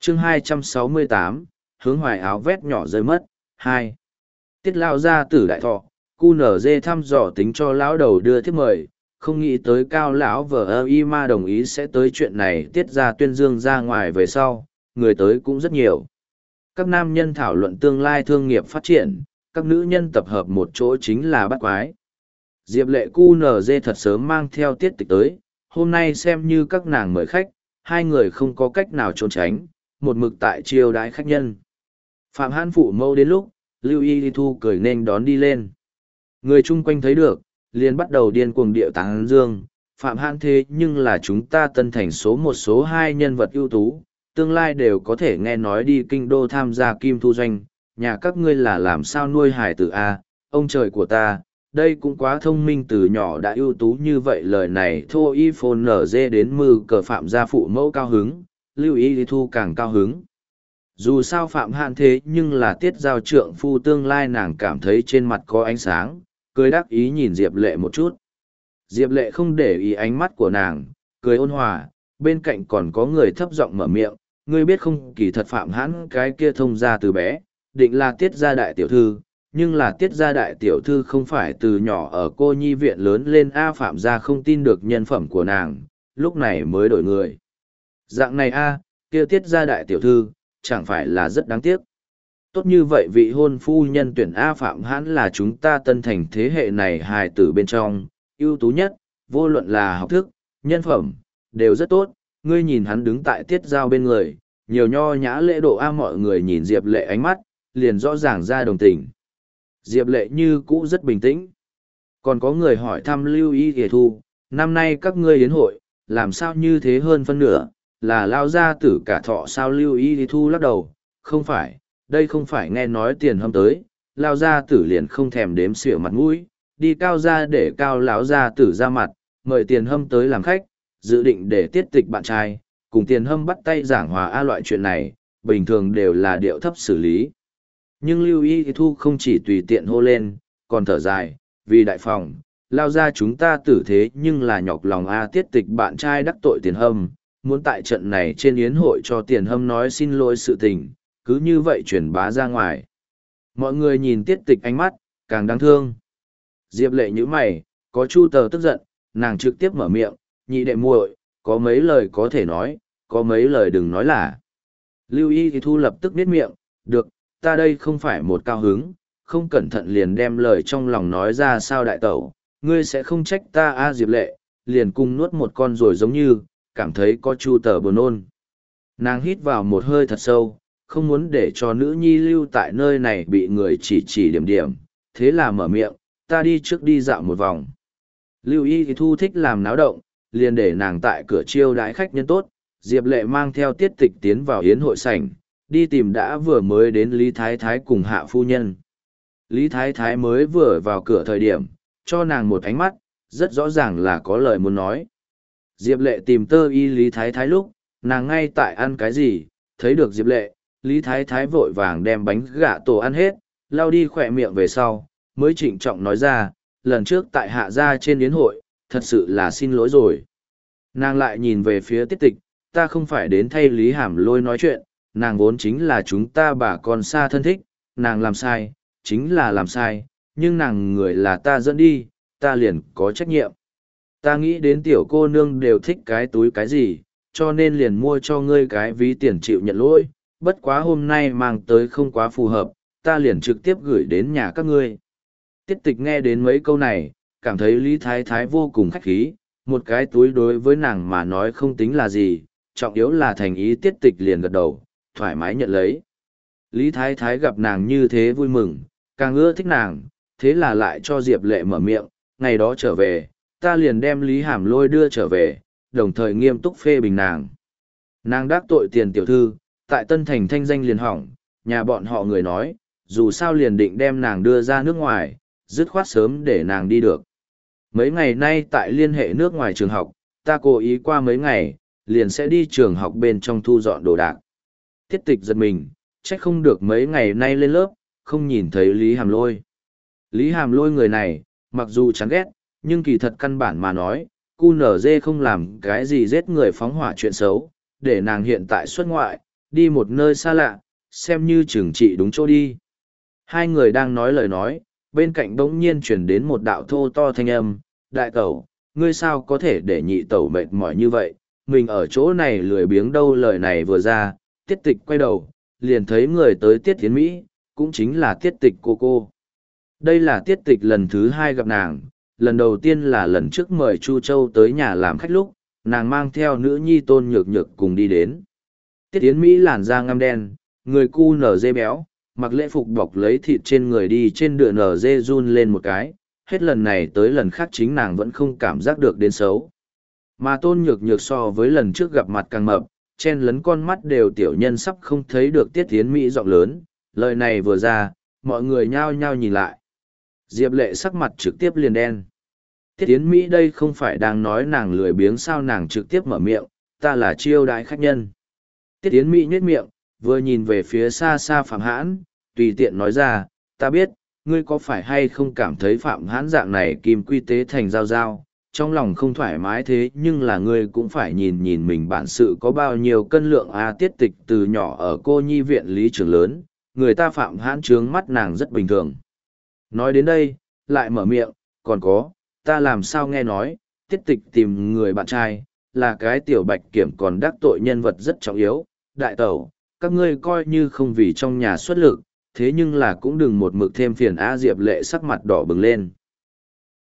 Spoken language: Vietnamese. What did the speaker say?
chương 268, hướng hoài áo vét nhỏ rơi mất, 2. Tiết lao gia tử đại thọ, QNZ thăm dò tính cho lão đầu đưa thiếp mời, không nghĩ tới cao lão vợ y ma đồng ý sẽ tới chuyện này tiết ra tuyên dương ra ngoài về sau, người tới cũng rất nhiều. Các nam nhân thảo luận tương lai thương nghiệp phát triển, các nữ nhân tập hợp một chỗ chính là bắt quái. Diệp lệ QNZ thật sớm mang theo tiết tịch tới, hôm nay xem như các nàng mời khách, hai người không có cách nào trốn tránh, một mực tại chiêu đãi khách nhân. Phạm Hãn phụ mâu đến lúc, Lưu Y Thu cười nên đón đi lên. Người chung quanh thấy được, liền bắt đầu điên cuồng điệu tán dương. Phạm Hãn thế nhưng là chúng ta Tân Thành số một số hai nhân vật ưu tú, tương lai đều có thể nghe nói đi kinh đô tham gia kim thu doanh, nhà các ngươi là làm sao nuôi hài tử a, ông trời của ta, đây cũng quá thông minh từ nhỏ đã ưu tú như vậy. Lời này thô y phồn nở dê đến mư cờ Phạm gia phụ mẫu cao hứng, Lưu Y Thu càng cao hứng. Dù sao Phạm Hãn thế nhưng là tiết giao trượng phu tương lai, nàng cảm thấy trên mặt có ánh sáng, cười đắc ý nhìn Diệp Lệ một chút. Diệp Lệ không để ý ánh mắt của nàng, cười ôn hòa, bên cạnh còn có người thấp giọng mở miệng, ngươi biết không, kỳ thật Phạm Hãn cái kia thông ra từ bé, định là tiết gia đại tiểu thư, nhưng là tiết gia đại tiểu thư không phải từ nhỏ ở cô nhi viện lớn lên a. Phạm gia không tin được nhân phẩm của nàng, lúc này mới đổi người. Dạng này a, kia tiết gia đại tiểu thư, chẳng phải là rất đáng tiếc. Tốt như vậy vị hôn phu nhân tuyển A Phạm Hãn là chúng ta Tân Thành thế hệ này hài tử bên trong, ưu tú nhất, vô luận là học thức, nhân phẩm, đều rất tốt. Ngươi nhìn hắn đứng tại tiết giao bên người, nhiều nho nhã lễ độ A. Mọi người nhìn Diệp Lệ ánh mắt, liền rõ ràng ra đồng tình. Diệp Lệ như cũ rất bình tĩnh. Còn có người hỏi thăm Lưu Y Thu, năm nay các ngươi yến hội, làm sao như thế hơn phân nửa, là lao gia tử cả thọ sao? Lưu Y Thu lắc đầu, không phải, đây không phải nghe nói tiền hâm tới, lao gia tử liền không thèm đếm xỉa mặt mũi, đi cao ra để cao lão gia tử ra mặt, mời tiền hâm tới làm khách, dự định để tiết tịch bạn trai, cùng tiền hâm bắt tay giảng hòa a. Loại chuyện này, bình thường đều là điệu thấp xử lý. Nhưng Lưu Y Thu không chỉ tùy tiện hô lên, còn thở dài, vì đại phòng, lao ra chúng ta tử thế nhưng là nhọc lòng a. Tiết tịch bạn trai đắc tội tiền hâm, muốn tại trận này trên yến hội cho tiền hâm nói xin lỗi sự tình, cứ như vậy truyền bá ra ngoài. Mọi người nhìn tiết tịch ánh mắt, càng đáng thương. Diệp Lệ nhíu mày, có Chu Tờ tức giận, nàng trực tiếp mở miệng, nhị đệ muội, có mấy lời có thể nói, có mấy lời đừng nói là. Lưu Y Thu lập tức niết miệng, được, ta đây không phải một cao hứng, không cẩn thận liền đem lời trong lòng nói ra sao đại tẩu, ngươi sẽ không trách ta a. Diệp Lệ, liền cùng nuốt một con rồi giống như, cảm thấy có Chu Tờ buồn nôn. Nàng hít vào một hơi thật sâu, không muốn để cho nữ nhi lưu tại nơi này bị người chỉ điểm điểm, thế là mở miệng, ta đi trước đi dạo một vòng. Lưu Y Thu thích làm náo động, liền để nàng tại cửa chiêu đãi khách nhân tốt. Diệp Lệ mang theo tiết tịch tiến vào yến hội sảnh, đi tìm đã vừa mới đến Lý Thái Thái cùng hạ phu nhân. Lý Thái Thái mới vừa vào cửa thời điểm, cho nàng một ánh mắt, rất rõ ràng là có lời muốn nói. Diệp Lệ tìm tơ y Lý Thái Thái lúc, nàng ngay tại ăn cái gì, thấy được Diệp Lệ, Lý Thái Thái vội vàng đem bánh gà tổ ăn hết, lau đi khỏe miệng về sau, mới trịnh trọng nói ra, lần trước tại hạ gia trên yến hội, thật sự là xin lỗi rồi. Nàng lại nhìn về phía tiết tịch, ta không phải đến thay Lý Hàm Lôi nói chuyện, nàng vốn chính là chúng ta bà con xa thân thích, nàng làm sai, chính là làm sai, nhưng nàng người là ta dẫn đi, ta liền có trách nhiệm. Ta nghĩ đến tiểu cô nương đều thích cái túi cái gì, cho nên liền mua cho ngươi cái ví tiền chịu nhận lỗi, bất quá hôm nay mang tới không quá phù hợp, ta liền trực tiếp gửi đến nhà các ngươi. Tiết tịch nghe đến mấy câu này, cảm thấy Lý Thái Thái vô cùng khách khí, một cái túi đối với nàng mà nói không tính là gì, trọng yếu là thành ý. Tiết tịch liền gật đầu, thoải mái nhận lấy. Lý Thái Thái gặp nàng như thế vui mừng, càng ưa thích nàng, thế là lại cho Diệp Lệ mở miệng, ngày đó trở về, ta liền đem Lý Hàm Lôi đưa trở về, đồng thời nghiêm túc phê bình nàng. Nàng đắc tội tiền tiểu thư, tại Tân Thành thanh danh liền hỏng, nhà bọn họ người nói, dù sao liền định đem nàng đưa ra nước ngoài, dứt khoát sớm để nàng đi được. Mấy ngày nay tại liên hệ nước ngoài trường học, ta cố ý qua mấy ngày, liền sẽ đi trường học bên trong thu dọn đồ đạc. Tiết tịch giật mình, trách không được mấy ngày nay lên lớp, không nhìn thấy Lý Hàm Lôi. Lý Hàm Lôi người này, mặc dù chán ghét, nhưng kỳ thật căn bản mà nói, QNZ không làm cái gì giết người phóng hỏa chuyện xấu, để nàng hiện tại xuất ngoại, đi một nơi xa lạ, xem như trừng trị đúng chỗ đi. Hai người đang nói lời nói, bên cạnh bỗng nhiên chuyển đến một đạo thô to thanh âm, đại tẩu, ngươi sao có thể để nhị tẩu mệt mỏi như vậy, mình ở chỗ này lười biếng đâu. Lời này vừa ra, tiết tịch quay đầu, liền thấy người tới Tiết Thiến Mỹ, cũng chính là tiết tịch cô. Đây là tiết tịch lần thứ hai gặp nàng, lần đầu tiên là lần trước mời Chu Châu tới nhà làm khách lúc, nàng mang theo nữ nhi Tôn Nhược Nhược cùng đi đến. Tiết Thiến Mỹ làn da ngăm đen, người cu nở dê béo, mặc lễ phục bọc lấy thịt trên người đi trên đựa nở dê run lên một cái, hết lần này tới lần khác chính nàng vẫn không cảm giác được đến xấu. Mà Tôn Nhược Nhược so với lần trước gặp mặt càng mập, chen lấn con mắt đều tiểu nhân sắp không thấy được Tiết Thiến Mỹ giọng lớn, lời này vừa ra, mọi người nhao nhao nhìn lại. Diệp Lệ sắc mặt trực tiếp liền đen. Tiết Thiến Mỹ đây không phải đang nói nàng lười biếng sao, nàng trực tiếp mở miệng, ta là chiêu đãi khách nhân. Tiết Thiến Mỹ nhếch miệng, vừa nhìn về phía xa xa Phạm Hãn, tùy tiện nói ra, ta biết, ngươi có phải hay không cảm thấy Phạm Hãn dạng này kim quy tế thành giao giao, trong lòng không thoải mái thế nhưng là ngươi cũng phải nhìn nhìn mình bản sự có bao nhiêu cân lượng. Tiết tịch từ nhỏ ở cô nhi viện lý trường lớn, người ta Phạm Hãn trướng mắt nàng rất bình thường. Nói đến đây, lại mở miệng, còn có, ta làm sao nghe nói, tiết tịch tìm người bạn trai, là cái tiểu bạch kiểm còn đắc tội nhân vật rất trọng yếu, đại tẩu, các ngươi coi như không vì trong nhà xuất lực, thế nhưng là cũng đừng một mực thêm phiền. Diệp Lệ sắc mặt đỏ bừng lên.